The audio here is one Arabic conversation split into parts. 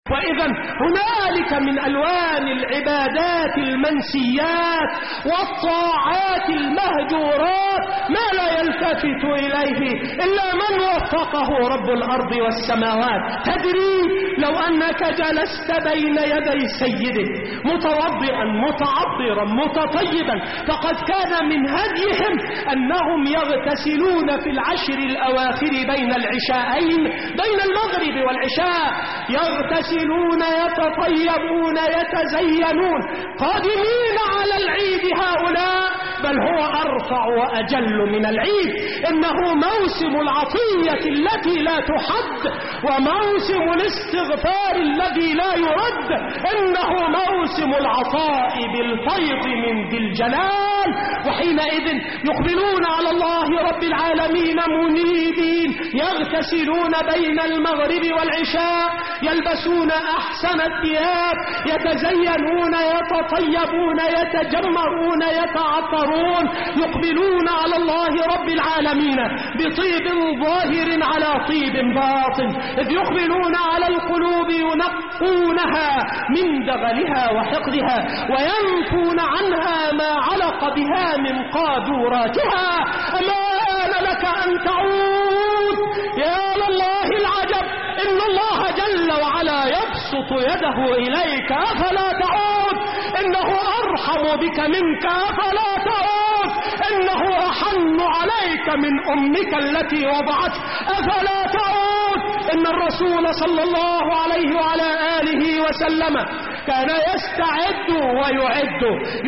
وإذا هنالك من ألوان العبادات المنسيات والطاعات المهجورات ما لا يلتفت إليه إلا من وفقه رب الأرض والسماوات. تدري لو أنك جلست بين يدي سيدك متوضئا متعطرا متطيبا، فقد كان من هديهم أنهم يغتسلون في العشر الأواخر بين العشاءين، بين المغرب والعشاء، يغتسلون يتطيبون يتزينون قادمين على العيد. هؤلاء بل هو أرفع وأجل من العيد، إنه موسم العطية التي لا تحد، وموسم الاستغفار الذي لا يرد، إنه موسم العطاء بالفيض من ذي الجلال. وحينئذ يقبلون على الله رب العالمين منيبين، يغتسلون بين المغرب والعشاء، يلبسون أحسن الثياب، يتزينون يتطيبون يتجمرون يتعطرون، يقبلون على الله رب العالمين بطيب ظاهر على طيب باطن، إذ يقبلون على القلوب ينقونها من دغلها وحقدها، وينفون عنها ما علق بها من قاذوراتها. أما آن لك أن تعود؟ يا لله العجب، إن الله جل وعلا يبسط يده إليك، أفلا تعود؟ إنه أرحم بك منك، أفلا تعود؟ إنه أحن عليك من أمك التي وضعت، أفلا تعود؟ إن الرسول صلى الله عليه وعلى آله وسلم كان يستعد ويعد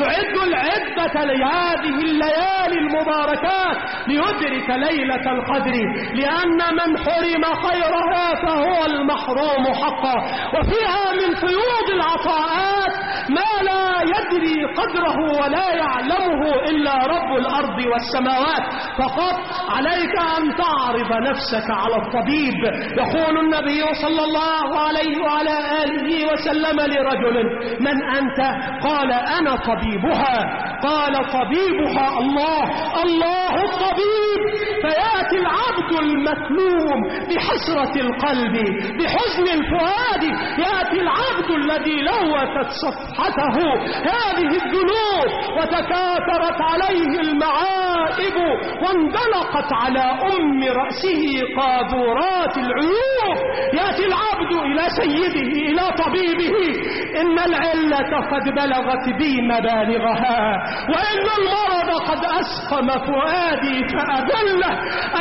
العدة لهذه الليالي المباركات ليدرك ليلة القدر، لأن من حرم خيرها فهو المحروم حقا. وفيها من فيوض العطاءات ما لا يدري قدره ولا يعلمه إلا رب الأرض والسماوات. فقط عليك أن تعرض نفسك على الطبيب. يقول النبي صلى الله عليه وعلى آله وسلم لرجل: من أنت؟ قال: أنا طبيبها. قال: طبيبها الله الطبيب. فيأتي العبد المكلوم بحسرة القلب بحزن الفؤاد، يأتي العبد الذي لوثت صفحته هذه الذنوب وتكاثرت عليه المعائب واندلقت على رأسه قاذورات العيوب، يأتي العبد إلى سيده إلى طبيبه: إن العلة قد بلغت بي مبالغها، وإن المرض قد أسقم فؤادي فأذله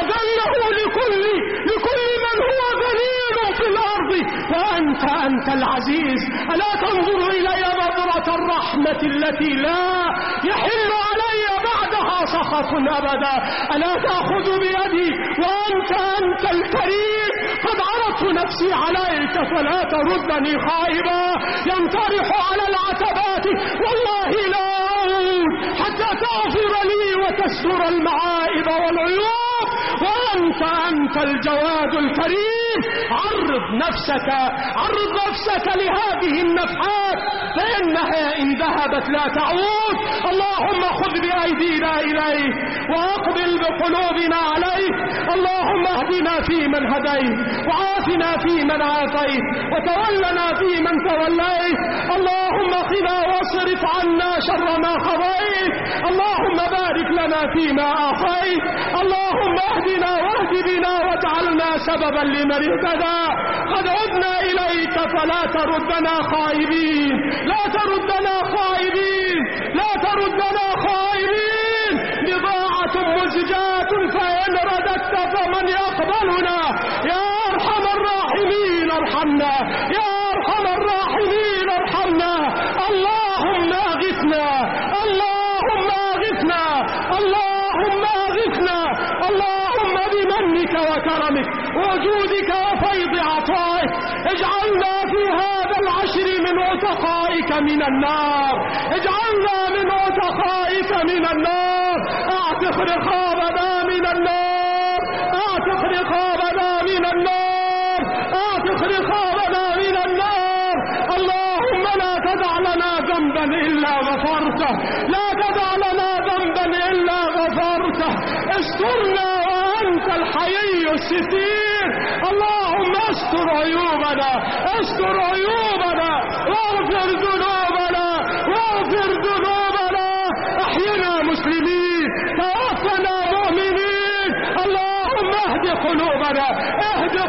لكل من هو ذليل في الأرض، وأنت العزيز. ألا تنظر إلي نظرة الرحمة التي لا يحل علي بعدها سخط أبدا؟ ألا تأخذ بيدي وأنت الكريم؟ قد عرضت نفسي عليك فلا تردني خائبا. ينطرح على العتبات والله لا أعود حتى تغفر لي وتستر المعائب والعيوب، وأنت الجواد الكريم. عرض نفسك لهذه النفحات، فإنها إن ذهبت لا تعود. اللهم خذ بأيدينا إليه وأقبل بقلوبنا عليه. اللهم اهدنا فيمن هديت، وعافنا فيمن عافيت، وتولنا فيمن توليت. اللهم قنا واصرف عنا شر ما قضيت. اللهم بارك لنا فيما أعطيت. اللهم اهدنا واهد بنا واجعلنا سببا لمن اهتدى. قد عدنا إليك فلا تردنا خائبين، لا تردنا خائبين. بضاعة مزجاة فإن رددت فمن يقبلنا؟ يا أرحم الراحمين ارحمنا، يا أرحم الراحمين ارحمنا. اللهم أغثنا، اللهم أغثنا، اللهم أغثنا. اللهم بمنك وكرمك وجودك وفيض عطائك اجعلنا في هذا العشر من عتقائك من النار، اجعلنا من عتقائك من النار. اعتق رقابنا من النار، اعتق رقابنا من النار، اعتق رقابنا من النار. اللهم لا تدع لنا ذنبا إلا غفرته، لا تدع لنا ذنبا إلا غفرته. استرنا وأنت الحي الستير. اللهم استر عيوبنا، استر عيوبنا.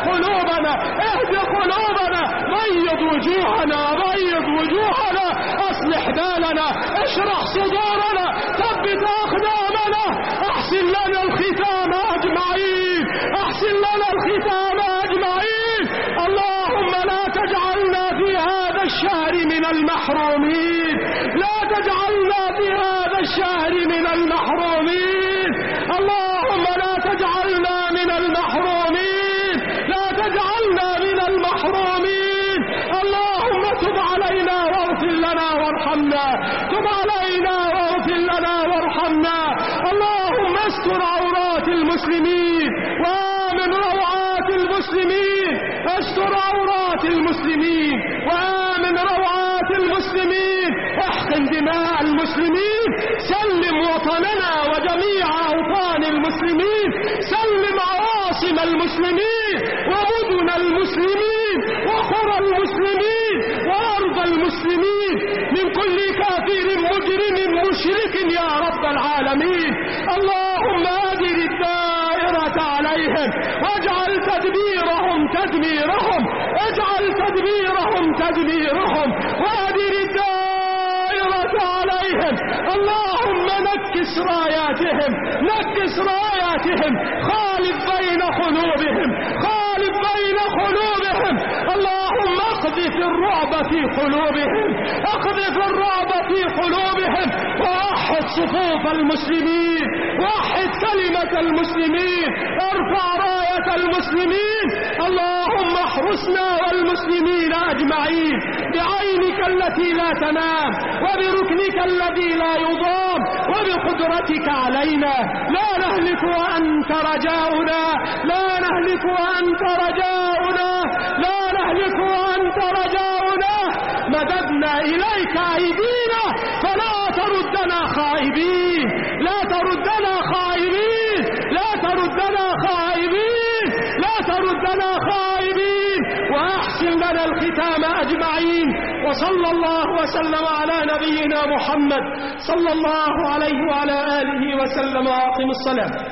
قلوبنا، اهد قلوبنا، بيض وجوهنا، اصلح بالنا، اشرح صدورنا، ثبت اقدامنا، احسن لنا الختام اجمعين، اللهم لا تجعلنا في هذا الشهر من المحرومين، اللهم لا تجعلنا من المحرومين، اللهم تب علينا واغفر لنا وارحمنا، اللهم استر عورات المسلمين وآمن روعات المسلمين، احقن دماء المسلمين، سلم وطننا وجميع أوطان المسلمين، سلم عواصم المسلمين ومدن المسلمين وقرى المسلمين وأرض المسلمين من كل كافر مجرم مشرك يا رب العالمين. اللهم أدر الدائرة عليهم واجعل تدبيرهم وأدر الدائرة عليهم. اللهم نكس راياتهم، خالف بين قلوبهم، اللهم اقذف الرعب في قلوبهم، ووحد صفوف المسلمين، وحد كلمة المسلمين، ارفع راية المسلمين. اللهم احرسنا والمسلمين اجمعين بعينك التي لا تنام، وبركنك الذي لا يضام، وبقدرتك علينا. لا نهلك وأنت رجاؤنا، مددنا إليك أيدينا فلا تردنا خائبين، وأحسن لنا الختام أجمعين. وصلى الله وسلم على نبينا محمد صلى الله عليه وعلى آله وسلم. وأقم الصلاة.